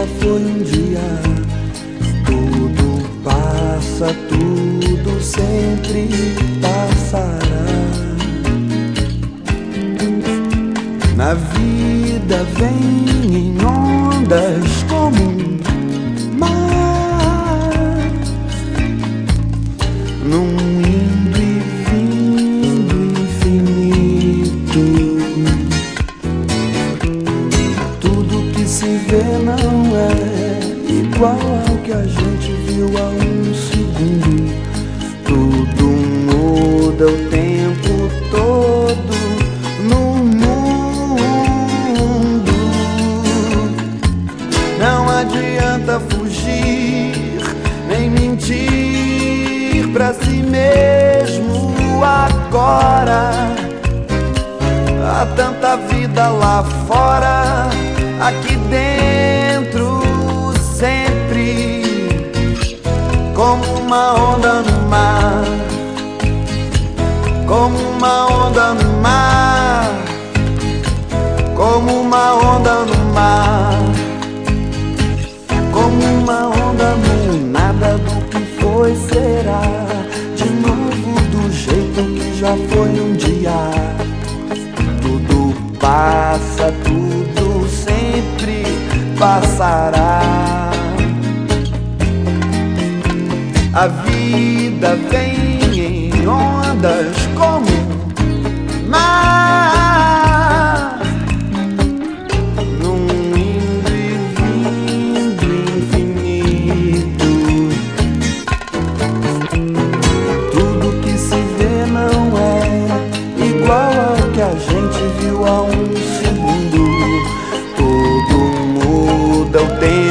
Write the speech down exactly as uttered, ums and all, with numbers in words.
só foi um dia. Tudo passa, tudo sempre passará. Na vida vem em ondas como um mar, num indo e vindo infinito. Tudo que se vê não é igual ao que a gente viu há um segundo. Tudo muda o tempo todo no mundo. Não adianta fugir nem mentir pra si mesmo agora. Há tanta vida lá fora, aqui dentro sempre, como uma onda no mar, como uma onda no mar, como uma onda no mar, como uma onda no nada. Do que foi será de novo do jeito que já foi um dia. Tudo passa, tudo sempre passará. A vida vem em ondas como mar, num indo e vindo infinito. Tudo que se vê não é igual ao que a gente viu há um segundo. Tudo muda o tempo